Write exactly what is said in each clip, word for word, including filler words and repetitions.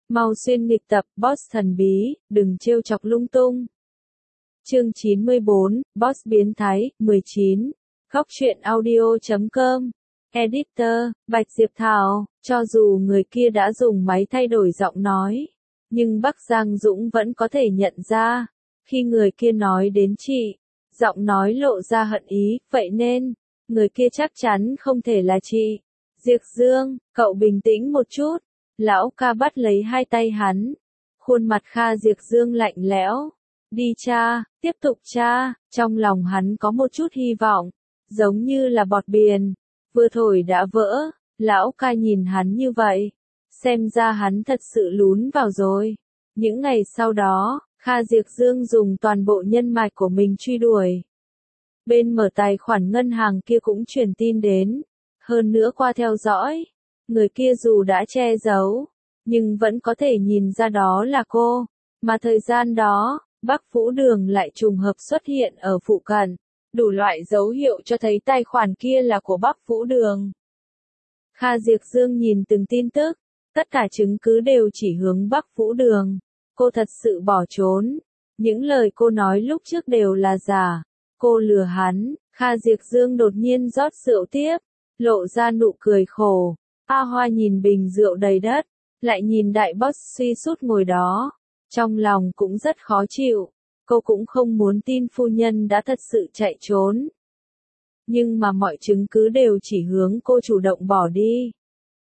Mau xuyên nghịch tập, boss thần bí, đừng trêu chọc lung tung. Chương chín mươi bốn, Boss biến thái, mười chín. Góc truyện audio chấm com. Editor, Bạch Diệp Thảo, cho dù người kia đã dùng máy thay đổi giọng nói, nhưng Bắc Giang Dũng vẫn có thể nhận ra, khi người kia nói đến chị, giọng nói lộ ra hận ý, vậy nên, người kia chắc chắn không thể là chị. Diệp Dương, cậu bình tĩnh một chút. Lão ca bắt lấy hai tay hắn. Khuôn mặt Kha Diệp Dương lạnh lẽo. Đi cha, tiếp tục cha, trong lòng hắn có một chút hy vọng, giống như là bọt biển, vừa thổi đã vỡ. Lão ca nhìn hắn như vậy, xem ra hắn thật sự lún vào rồi. Những ngày sau đó, Kha Diệp Dương dùng toàn bộ nhân mạch của mình truy đuổi. Bên mở tài khoản ngân hàng kia cũng truyền tin đến, hơn nữa qua theo dõi. Người kia dù đã che giấu, nhưng vẫn có thể nhìn ra đó là cô. Mà thời gian đó, Bắc Vũ Đường lại trùng hợp xuất hiện ở phụ cận. Đủ loại dấu hiệu cho thấy tài khoản kia là của Bắc Vũ Đường. Kha Diệp Dương nhìn từng tin tức, tất cả chứng cứ đều chỉ hướng Bắc Vũ Đường. Cô thật sự bỏ trốn. Những lời cô nói lúc trước đều là giả. Cô lừa hắn. Kha Diệp Dương đột nhiên rót rượu tiếp, lộ ra nụ cười khổ. A Hoa nhìn bình rượu đầy đất, lại nhìn đại boss suy sút ngồi đó. Trong lòng cũng rất khó chịu, cô cũng không muốn tin phu nhân đã thật sự chạy trốn. Nhưng mà mọi chứng cứ đều chỉ hướng cô chủ động bỏ đi.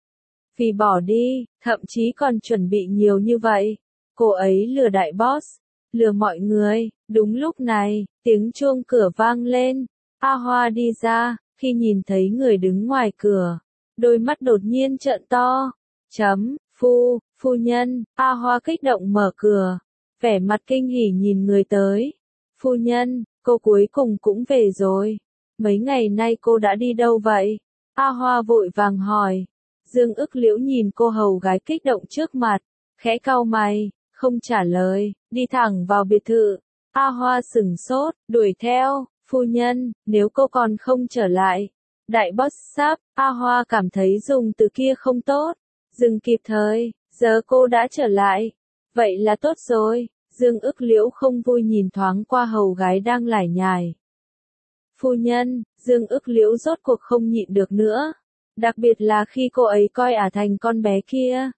Vì bỏ đi, thậm chí còn chuẩn bị nhiều như vậy. Cô ấy lừa đại boss, lừa mọi người. Đúng lúc này, tiếng chuông cửa vang lên. A Hoa đi ra, khi nhìn thấy người đứng ngoài cửa. Đôi mắt đột nhiên trợn to. Chấm, phu, phu nhân, A Hoa kích động mở cửa. Vẻ mặt kinh hỉ nhìn người tới. Phu nhân, cô cuối cùng cũng về rồi. Mấy ngày nay cô đã đi đâu vậy? A Hoa vội vàng hỏi. Dương Ức Liễu nhìn cô hầu gái kích động trước mặt, khẽ cau mày, không trả lời, đi thẳng vào biệt thự. A Hoa sửng sốt, đuổi theo. Phu nhân, nếu cô còn không trở lại. Đại boss sắp, A Hoa cảm thấy dùng từ kia không tốt. Dừng kịp thời, giờ cô đã trở lại. Vậy là tốt rồi. Dương Ức Liễu không vui nhìn thoáng qua hầu gái đang lải nhải. Phu nhân, Dương Ức Liễu rốt cuộc không nhịn được nữa. Đặc biệt là khi cô ấy coi ả thành con bé kia.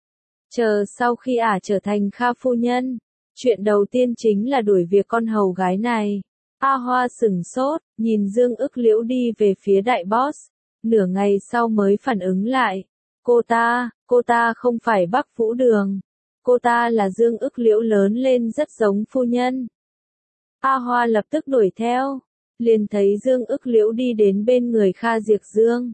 Chờ sau khi ả trở thành Kha phu nhân, chuyện đầu tiên chính là đuổi việc con hầu gái này. A Hoa sửng sốt, nhìn Dương Ức Liễu đi về phía đại boss, nửa ngày sau mới phản ứng lại. Cô ta, cô ta không phải Bắc Vũ Đường. Cô ta là Dương Ức Liễu lớn lên rất giống phu nhân. A Hoa lập tức đuổi theo, liền thấy Dương Ức Liễu đi đến bên người Kha Diệp Dương.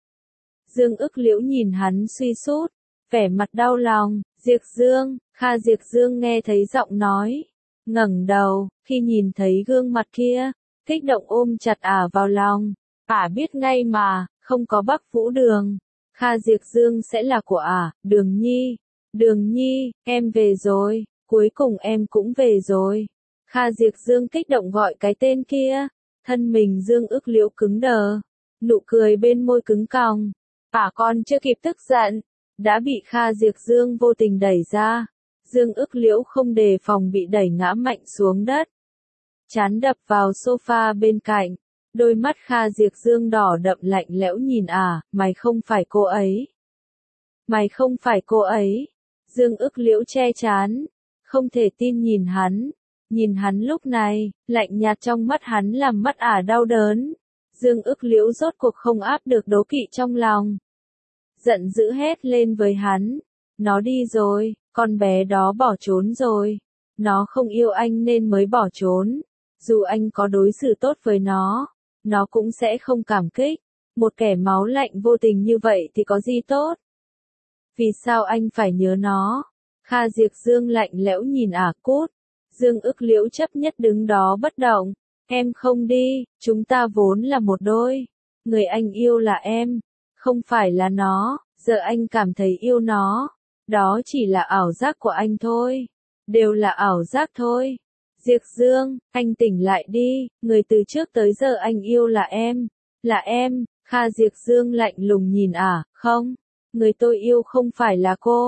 Dương Ức Liễu nhìn hắn suy sút, vẻ mặt đau lòng. Diệp Dương, Kha Diệp Dương nghe thấy giọng nói. Ngẩng đầu, khi nhìn thấy gương mặt kia, kích động ôm chặt ả vào lòng. Ả biết ngay mà, không có Bắc Vũ Đường, Kha Diệp Dương sẽ là của ả. Đường Nhi, Đường Nhi, em về rồi, cuối cùng em cũng về rồi. Kha Diệp Dương kích động gọi cái tên kia, thân mình Dương Ức Liễu cứng đờ, nụ cười bên môi cứng còng. Ả còn chưa kịp tức giận, đã bị Kha Diệp Dương vô tình đẩy ra. Dương Ức Liễu không đề phòng bị đẩy ngã mạnh xuống đất. Chán đập vào sofa bên cạnh, đôi mắt Kha Diệp Dương đỏ đậm lạnh lẽo nhìn ả, mày không phải cô ấy. Mày không phải cô ấy. Dương Ức Liễu che chán, không thể tin nhìn hắn. Nhìn hắn lúc này, lạnh nhạt trong mắt hắn làm mắt ả đau đớn. Dương Ức Liễu rốt cuộc không áp được đố kỵ trong lòng. Giận dữ hét lên với hắn. Nó đi rồi, con bé đó bỏ trốn rồi. Nó không yêu anh nên mới bỏ trốn. Dù anh có đối xử tốt với nó, nó cũng sẽ không cảm kích. Một kẻ máu lạnh vô tình như vậy thì có gì tốt? Vì sao anh phải nhớ nó? Kha Diệp Dương lạnh lẽo nhìn ả cút. Dương Ức Liễu chấp nhất đứng đó bất động. Em không đi, chúng ta vốn là một đôi. Người anh yêu là em, không phải là nó. Giờ anh cảm thấy yêu nó. Đó chỉ là ảo giác của anh thôi. Đều là ảo giác thôi. Diệp Dương, anh tỉnh lại đi. Người từ trước tới giờ anh yêu là em. Là em. Kha Diệp Dương lạnh lùng nhìn ả. Không, người tôi yêu không phải là cô.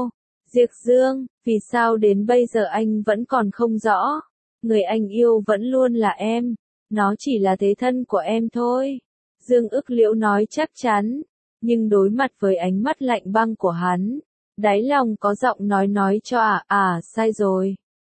Diệp Dương, vì sao đến bây giờ anh vẫn còn không rõ? Người anh yêu vẫn luôn là em, nó chỉ là thế thân của em thôi. Dương Ức Liễu nói chắc chắn, nhưng đối mặt với ánh mắt lạnh băng của hắn, đáy lòng có giọng nói nói cho à à sai rồi.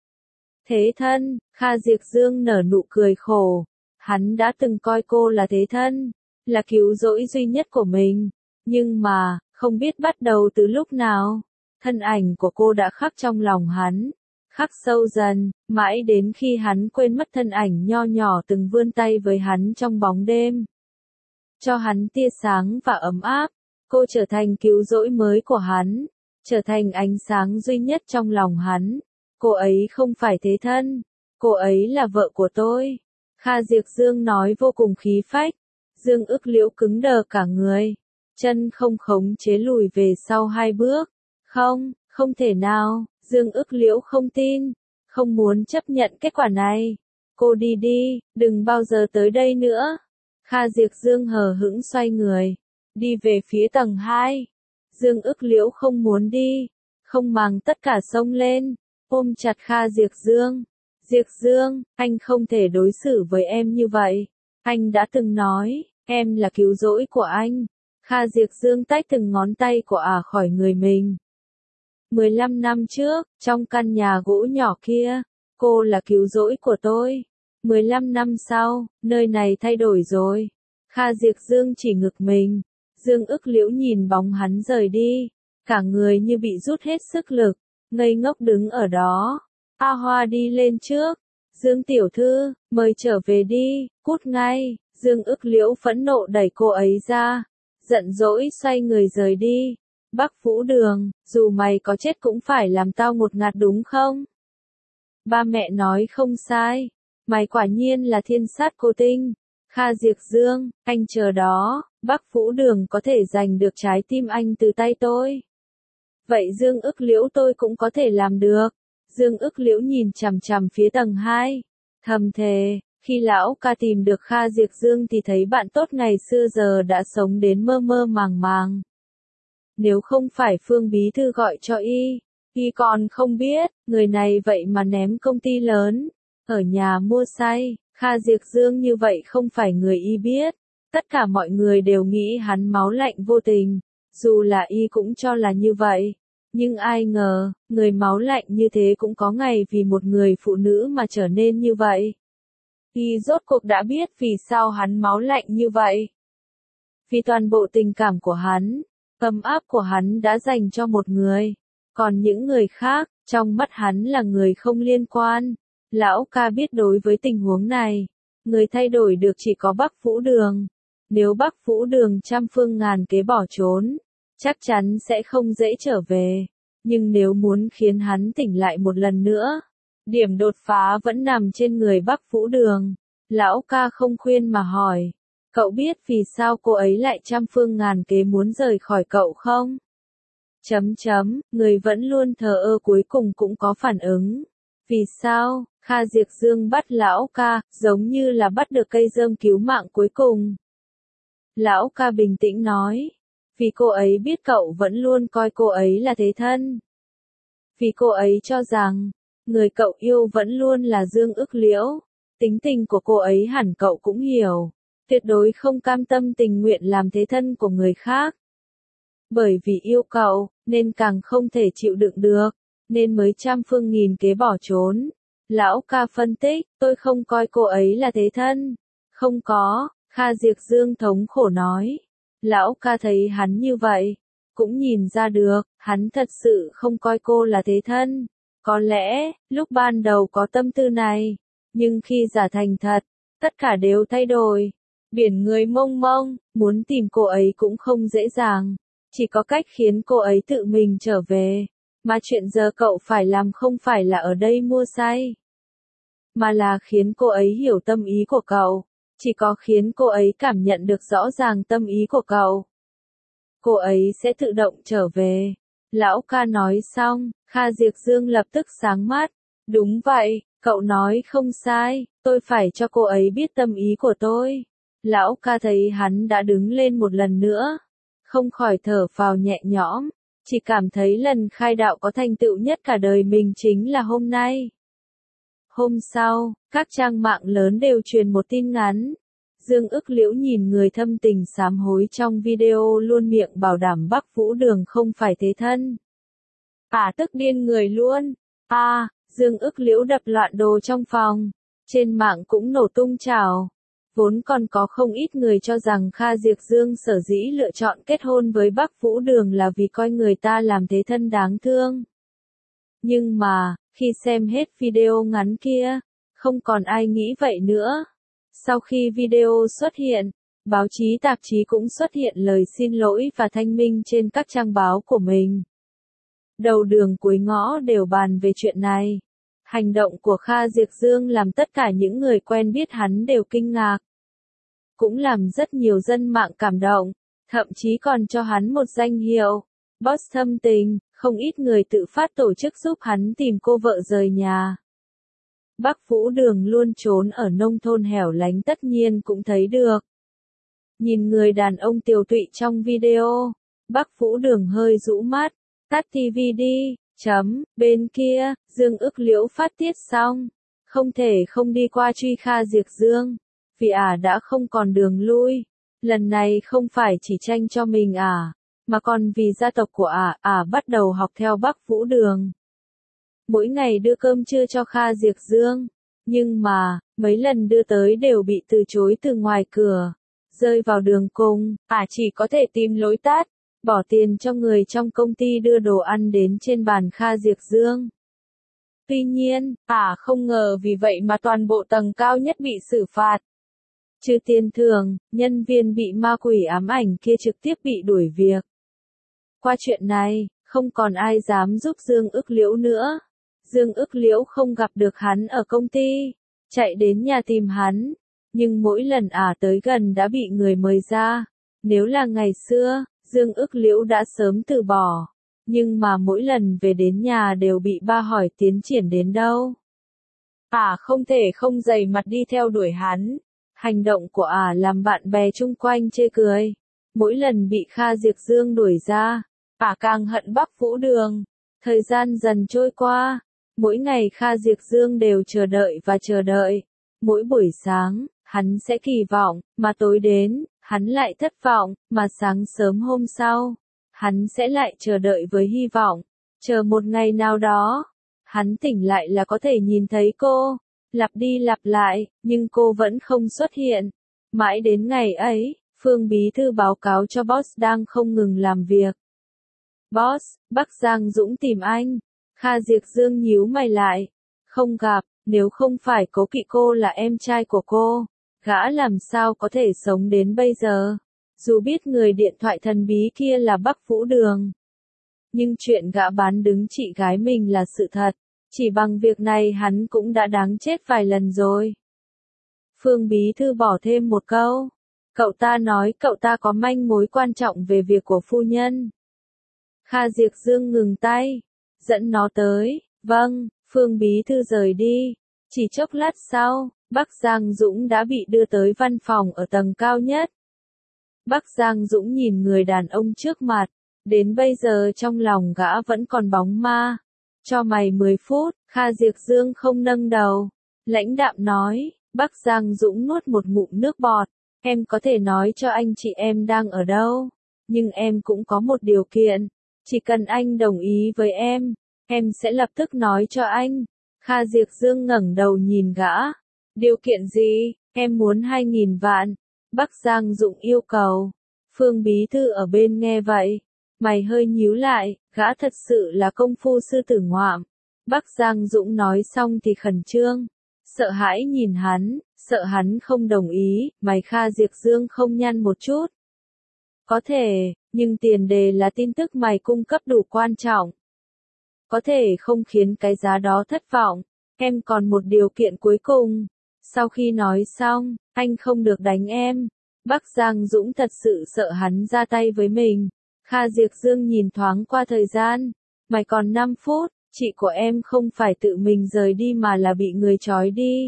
Thế thân, Kha Diệp Dương nở nụ cười khổ, hắn đã từng coi cô là thế thân, là cứu rỗi duy nhất của mình, nhưng mà, không biết bắt đầu từ lúc nào, thân ảnh của cô đã khắc trong lòng hắn, khắc sâu dần, mãi đến khi hắn quên mất thân ảnh nho nhỏ từng vươn tay với hắn trong bóng đêm. Cho hắn tia sáng và ấm áp, cô trở thành cứu rỗi mới của hắn, trở thành ánh sáng duy nhất trong lòng hắn. Cô ấy không phải thế thân, cô ấy là vợ của tôi. Kha Diệp Dương nói vô cùng khí phách. Dương Ức Liễu cứng đờ cả người, chân không khống chế lùi về sau hai bước. Không, không thể nào, Dương Ức Liễu không tin, không muốn chấp nhận kết quả này. Cô đi đi, đừng bao giờ tới đây nữa. Kha Diệp Dương hờ hững xoay người, đi về phía tầng hai. Dương Ức Liễu không muốn đi, không màng tất cả xông lên, ôm chặt Kha Diệp Dương. Diệp Dương, anh không thể đối xử với em như vậy. Anh đã từng nói, em là cứu rỗi của anh. Kha Diệp Dương tách từng ngón tay của ả khỏi người mình. mười lăm năm trước, trong căn nhà gỗ nhỏ kia, cô là cứu rỗi của tôi. mười lăm năm sau, nơi này thay đổi rồi. Kha Diệp Dương chỉ ngực mình. Dương Ức Liễu nhìn bóng hắn rời đi, cả người như bị rút hết sức lực, ngây ngốc đứng ở đó. A Hoa đi lên trước. Dương tiểu thư, mời trở về đi, cút ngay. Dương Ức Liễu phẫn nộ đẩy cô ấy ra, giận dỗi xoay người rời đi. Bắc Vũ Đường, dù mày có chết cũng phải làm tao ngột ngạt đúng không? Ba mẹ nói không sai, mày quả nhiên là thiên sát cô tinh. Kha Diệp Dương, anh chờ đó, Bắc Vũ Đường có thể giành được trái tim anh từ tay tôi. Vậy Dương Ức Liễu tôi cũng có thể làm được. Dương Ức Liễu nhìn chằm chằm phía tầng hai, thầm thề, khi lão ca tìm được Kha Diệp Dương thì thấy bạn tốt ngày xưa giờ đã sống đến mơ mơ màng màng. Nếu không phải Phương Bí Thư gọi cho y, y còn không biết, người này vậy mà ném công ty lớn, ở nhà mua say. Kha Diệp Dương như vậy không phải người y biết, tất cả mọi người đều nghĩ hắn máu lạnh vô tình, dù là y cũng cho là như vậy. Nhưng ai ngờ, người máu lạnh như thế cũng có ngày vì một người phụ nữ mà trở nên như vậy. Y rốt cuộc đã biết vì sao hắn máu lạnh như vậy. Vì toàn bộ tình cảm của hắn, ấm áp của hắn đã dành cho một người, còn những người khác, trong mắt hắn là người không liên quan. Lão ca biết đối với tình huống này, người thay đổi được chỉ có Bắc Vũ Đường. Nếu Bắc Vũ Đường trăm phương ngàn kế bỏ trốn, chắc chắn sẽ không dễ trở về. Nhưng nếu muốn khiến hắn tỉnh lại một lần nữa, điểm đột phá vẫn nằm trên người Bắc Vũ Đường. Lão ca không khuyên mà hỏi, cậu biết vì sao cô ấy lại trăm phương ngàn kế muốn rời khỏi cậu không? Chấm chấm, người vẫn luôn thờ ơ cuối cùng cũng có phản ứng. Vì sao? Kha Diệp Dương bắt lão ca, giống như là bắt được cây rơm cứu mạng cuối cùng. Lão ca bình tĩnh nói, vì cô ấy biết cậu vẫn luôn coi cô ấy là thế thân. Vì cô ấy cho rằng, người cậu yêu vẫn luôn là Dương Ức Liễu. Tính tình của cô ấy hẳn cậu cũng hiểu, tuyệt đối không cam tâm tình nguyện làm thế thân của người khác. Bởi vì yêu cậu, nên càng không thể chịu đựng được, nên mới trăm phương nghìn kế bỏ trốn. Lão ca phân tích, tôi không coi cô ấy là thế thân. Không có, Kha Diệp Dương thống khổ nói. Lão ca thấy hắn như vậy, cũng nhìn ra được, hắn thật sự không coi cô là thế thân. Có lẽ, lúc ban đầu có tâm tư này, nhưng khi giả thành thật, tất cả đều thay đổi. Biển người mênh mông, muốn tìm cô ấy cũng không dễ dàng, chỉ có cách khiến cô ấy tự mình trở về. Mà chuyện giờ cậu phải làm không phải là ở đây mua say, mà là khiến cô ấy hiểu tâm ý của cậu. Chỉ có khiến cô ấy cảm nhận được rõ ràng tâm ý của cậu, cô ấy sẽ tự động trở về. Lão ca nói xong, Kha Diệp Dương lập tức sáng mắt. Đúng vậy, cậu nói không sai, tôi phải cho cô ấy biết tâm ý của tôi. Lão ca thấy hắn đã đứng lên một lần nữa, không khỏi thở phào nhẹ nhõm. Chỉ cảm thấy lần khai đạo có thành tựu nhất cả đời mình chính là hôm nay. Hôm sau, các trang mạng lớn đều truyền một tin ngắn. Dương Ức Liễu nhìn người thâm tình sám hối trong video luôn miệng bảo đảm Bắc Vũ Đường không phải thế thân. À tức điên người luôn. À, Dương Ức Liễu đập loạn đồ trong phòng. Trên mạng cũng nổ tung trào. Vốn còn có không ít người cho rằng Kha Diệp Dương sở dĩ lựa chọn kết hôn với Bắc Vũ Đường là vì coi người ta làm thế thân đáng thương. Nhưng mà, khi xem hết video ngắn kia, không còn ai nghĩ vậy nữa. Sau khi video xuất hiện, báo chí tạp chí cũng xuất hiện lời xin lỗi và thanh minh trên các trang báo của mình. Đầu đường cuối ngõ đều bàn về chuyện này. Hành động của Kha Diệp Dương làm tất cả những người quen biết hắn đều kinh ngạc. Cũng làm rất nhiều dân mạng cảm động, thậm chí còn cho hắn một danh hiệu, boss thâm tình, không ít người tự phát tổ chức giúp hắn tìm cô vợ rời nhà. Bắc Vũ Đường luôn trốn ở nông thôn hẻo lánh tất nhiên cũng thấy được. Nhìn người đàn ông tiều tụy trong video, Bắc Vũ Đường hơi rũ mắt, tắt tivi đi, chấm, bên kia, Dương Ức Liễu phát tiết xong, không thể không đi qua truy Kha Diệp Dương, vì ả đã không còn đường lui, lần này không phải chỉ tranh cho mình ả, mà còn vì gia tộc của ả, ả bắt đầu học theo Bắc Vũ Đường. Mỗi ngày đưa cơm trưa cho Kha Diệp Dương, nhưng mà, mấy lần đưa tới đều bị từ chối từ ngoài cửa, rơi vào đường cùng, ả chỉ có thể tìm lối tắt, bỏ tiền cho người trong công ty đưa đồ ăn đến trên bàn Kha Diệp Dương. Tuy nhiên, ả không ngờ vì vậy mà toàn bộ tầng cao nhất bị xử phạt. Trừ tiền thưởng, nhân viên bị ma quỷ ám ảnh kia trực tiếp bị đuổi việc. Qua chuyện này, không còn ai dám giúp Dương Ức Liễu nữa. Dương Ức Liễu không gặp được hắn ở công ty, chạy đến nhà tìm hắn, nhưng mỗi lần ả tới gần đã bị người mời ra. Nếu là ngày xưa, Dương Ức Liễu đã sớm từ bỏ, nhưng mà mỗi lần về đến nhà đều bị ba hỏi tiến triển đến đâu. Ả không thể không dày mặt đi theo đuổi hắn. Hành động của ả làm bạn bè chung quanh chê cười. Mỗi lần bị Kha Diệp Dương đuổi ra, ả càng hận Bắc Vũ Đường. Thời gian dần trôi qua, mỗi ngày Kha Diệp Dương đều chờ đợi và chờ đợi. Mỗi buổi sáng, hắn sẽ kỳ vọng, mà tối đến, hắn lại thất vọng, mà sáng sớm hôm sau, hắn sẽ lại chờ đợi với hy vọng. Chờ một ngày nào đó, hắn tỉnh lại là có thể nhìn thấy cô. Lặp đi lặp lại, nhưng cô vẫn không xuất hiện. Mãi đến ngày ấy, Phương Bí Thư báo cáo cho boss đang không ngừng làm việc. Boss, Bắc Giang Dũng tìm anh. Kha Diệp Dương nhíu mày lại. Không gặp, nếu không phải Cố Kỵ cô là em trai của cô, gã làm sao có thể sống đến bây giờ. Dù biết người điện thoại thần bí kia là Bắc Vũ Đường, nhưng chuyện gã bán đứng chị gái mình là sự thật. Chỉ bằng việc này hắn cũng đã đáng chết vài lần rồi. Phương Bí Thư bỏ thêm một câu. Cậu ta nói cậu ta có manh mối quan trọng về việc của phu nhân. Kha Diệp Dương ngừng tay. Dẫn nó tới. Vâng, Phương Bí Thư rời đi. Chỉ chốc lát sau, Bắc Giang Dũng đã bị đưa tới văn phòng ở tầng cao nhất. Bắc Giang Dũng nhìn người đàn ông trước mặt. Đến bây giờ trong lòng gã vẫn còn bóng ma. Cho mày mười phút, Kha Diệp Dương không nâng đầu. Lãnh đạm nói, Bắc Giang Dũng nuốt một ngụm nước bọt. Em có thể nói cho anh chị em đang ở đâu. Nhưng em cũng có một điều kiện. Chỉ cần anh đồng ý với em, em sẽ lập tức nói cho anh. Kha Diệp Dương ngẩng đầu nhìn gã. Điều kiện gì? Em muốn hai nghìn vạn. Bắc Giang Dũng yêu cầu. Phương Bí Thư ở bên nghe vậy. Mày hơi nhíu lại, gã thật sự là công phu sư tử ngoạm. Bắc Giang Dũng nói xong thì khẩn trương. Sợ hãi nhìn hắn, sợ hắn không đồng ý, mày Kha Diệp Dương không nhăn một chút. Có thể, nhưng tiền đề là tin tức mày cung cấp đủ quan trọng. Có thể không khiến cái giá đó thất vọng. Em còn một điều kiện cuối cùng. Sau khi nói xong, anh không được đánh em. Bắc Giang Dũng thật sự sợ hắn ra tay với mình. Kha Diệp Dương nhìn thoáng qua thời gian. Mày còn năm phút, chị của em không phải tự mình rời đi mà là bị người trói đi.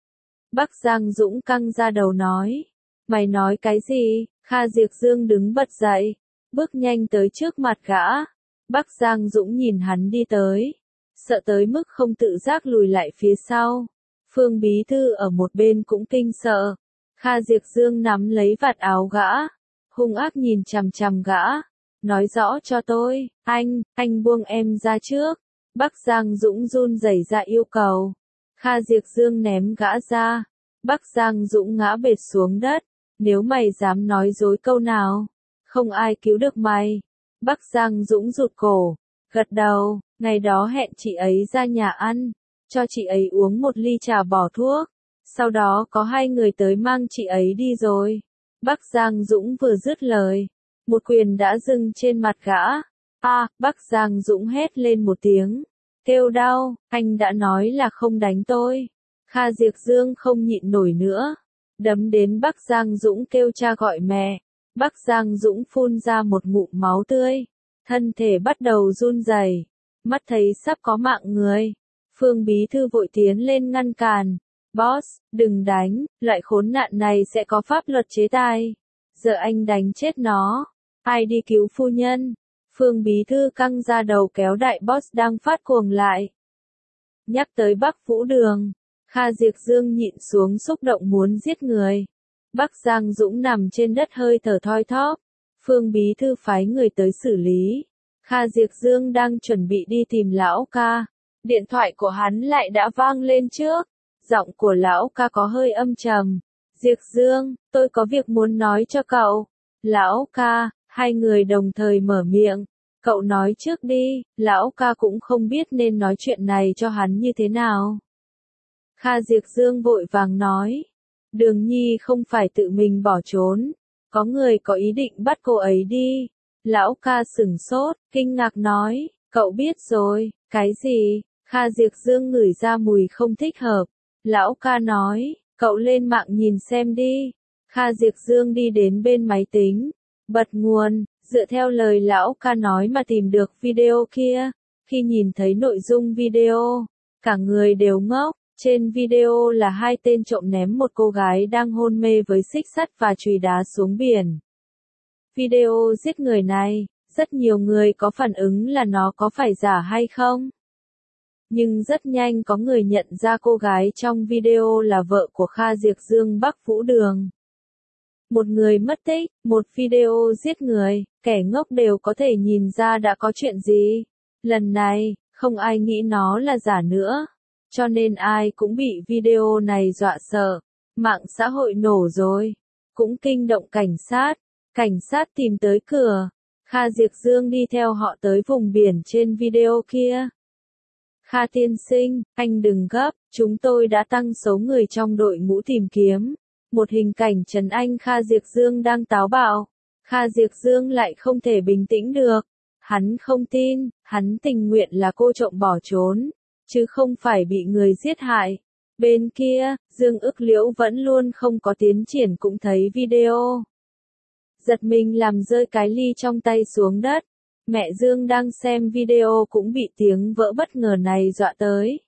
Bắc Giang Dũng căng ra đầu nói. Mày nói cái gì? Kha Diệp Dương đứng bật dậy, bước nhanh tới trước mặt gã. Bắc Giang Dũng nhìn hắn đi tới, sợ tới mức không tự giác lùi lại phía sau. Phương Bí Thư ở một bên cũng kinh sợ. Kha Diệp Dương nắm lấy vạt áo gã, hung ác nhìn chằm chằm gã, nói rõ cho tôi, anh, anh buông em ra trước. Bắc Giang Dũng run rẩy ra yêu cầu. Kha Diệp Dương ném gã ra. Bắc Giang Dũng ngã bệt xuống đất. Nếu mày dám nói dối câu nào, không ai cứu được mày. Bắc Giang Dũng rụt cổ, gật đầu, ngày đó hẹn chị ấy ra nhà ăn, cho chị ấy uống một ly trà bỏ thuốc. Sau đó có hai người tới mang chị ấy đi rồi. Bắc Giang Dũng vừa dứt lời, một quyền đã dừng trên mặt gã. A, à, Bắc Giang Dũng hét lên một tiếng, kêu đau, anh đã nói là không đánh tôi. Kha Diệp Dương không nhịn nổi nữa, đấm đến Bắc Giang Dũng kêu cha gọi mẹ. Bắc Giang Dũng phun ra một ngụm máu tươi, thân thể bắt đầu run rẩy, mắt thấy sắp có mạng người. Phương Bí Thư vội tiến lên ngăn cản. Boss, đừng đánh, loại khốn nạn này sẽ có pháp luật chế tài. Giờ anh đánh chết nó. Ai đi cứu phu nhân? Phương Bí Thư căng ra đầu kéo đại boss đang phát cuồng lại. Nhắc tới Bắc Vũ Đường, Kha Diệp Dương nhịn xuống xúc động muốn giết người. Bắc Giang Dũng nằm trên đất hơi thở thoi thóp. Phương Bí Thư phái người tới xử lý. Kha Diệp Dương đang chuẩn bị đi tìm lão ca. Điện thoại của hắn lại đã vang lên trước. Giọng của lão ca có hơi âm trầm. Diệp Dương, tôi có việc muốn nói cho cậu. Lão ca, hai người đồng thời mở miệng. Cậu nói trước đi, lão ca cũng không biết nên nói chuyện này cho hắn như thế nào. Kha Diệp Dương vội vàng nói. Đường Nhi không phải tự mình bỏ trốn. Có người có ý định bắt cô ấy đi. Lão ca sửng sốt, kinh ngạc nói. Cậu biết rồi, cái gì? Kha Diệp Dương ngửi ra mùi không thích hợp. Lão ca nói, cậu lên mạng nhìn xem đi. Kha Diệp Dương đi đến bên máy tính, bật nguồn, dựa theo lời lão ca nói mà tìm được video kia. Khi nhìn thấy nội dung video, cả người đều ngốc. Trên video là hai tên trộm ném một cô gái đang hôn mê với xích sắt và chùy đá xuống biển. Video giết người này, rất nhiều người có phản ứng là nó có phải giả hay không? Nhưng rất nhanh có người nhận ra cô gái trong video là vợ của Kha Diệp Dương Bắc Vũ Đường. Một người mất tích, một video giết người, kẻ ngốc đều có thể nhìn ra đã có chuyện gì. Lần này, không ai nghĩ nó là giả nữa. Cho nên ai cũng bị video này dọa sợ. Mạng xã hội nổ rồi. Cũng kinh động cảnh sát. Cảnh sát tìm tới cửa. Kha Diệp Dương đi theo họ tới vùng biển trên video kia. Kha tiên sinh, anh đừng gấp, chúng tôi đã tăng số người trong đội ngũ tìm kiếm. Một hình cảnh trấn anh Kha Diệp Dương đang táo bạo. Kha Diệp Dương lại không thể bình tĩnh được. Hắn không tin, hắn tình nguyện là cô trộm bỏ trốn, chứ không phải bị người giết hại. Bên kia, Dương Ức Liễu vẫn luôn không có tiến triển cũng thấy video. Giật mình làm rơi cái ly trong tay xuống đất. Mẹ Dương đang xem video cũng bị tiếng vỡ bất ngờ này dọa tới.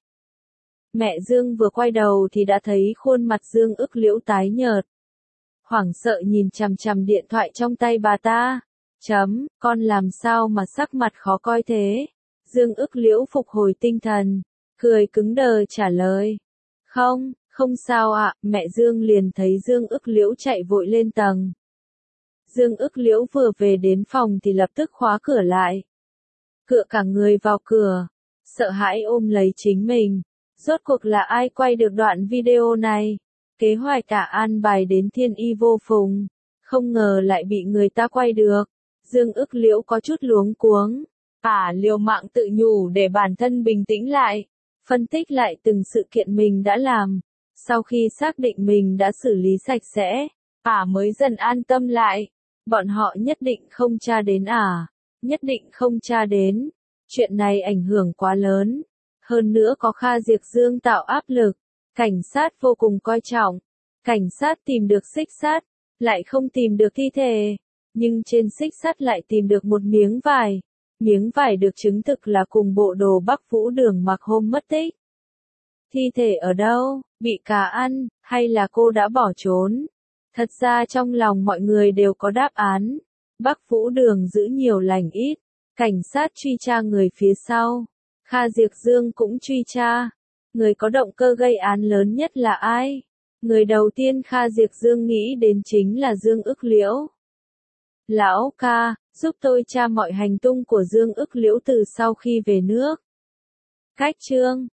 Mẹ Dương vừa quay đầu thì đã thấy khuôn mặt Dương Ức Liễu tái nhợt. Hoảng sợ nhìn chằm chằm điện thoại trong tay bà ta. Chấm, con làm sao mà sắc mặt khó coi thế? Dương Ức Liễu phục hồi tinh thần, cười cứng đờ trả lời. Không, không sao ạ, mẹ Dương liền thấy Dương Ức Liễu chạy vội lên tầng. Dương Ức Liễu vừa về đến phòng thì lập tức khóa cửa lại. Cựa cả người vào cửa, sợ hãi ôm lấy chính mình. Rốt cuộc là ai quay được đoạn video này? Kế hoạch cả an bài đến thiên y vô phùng, không ngờ lại bị người ta quay được. Dương Ức Liễu có chút luống cuống. À, liều mạng tự nhủ để bản thân bình tĩnh lại, phân tích lại từng sự kiện mình đã làm. Sau khi xác định mình đã xử lý sạch sẽ, à mới dần an tâm lại. Bọn họ nhất định không tra đến à, nhất định không tra đến. Chuyện này ảnh hưởng quá lớn. Hơn nữa có Kha Diệp Dương tạo áp lực. Cảnh sát vô cùng coi trọng. Cảnh sát tìm được xích sắt, lại không tìm được thi thể. Nhưng trên xích sắt lại tìm được một miếng vải. Miếng vải được chứng thực là cùng bộ đồ Bắc Vũ Đường mặc hôm mất tích. Thi thể ở đâu? Bị cá ăn, hay là cô đã bỏ trốn? Thật ra trong lòng mọi người đều có đáp án. Bắc Vũ Đường giữ nhiều lành ít. Cảnh sát truy tra người phía sau. Kha Diệp Dương cũng truy tra. Người có động cơ gây án lớn nhất là ai? Người đầu tiên Kha Diệp Dương nghĩ đến chính là Dương Ức Liễu. Lão ca, giúp tôi tra mọi hành tung của Dương Ức Liễu từ sau khi về nước. Cách chương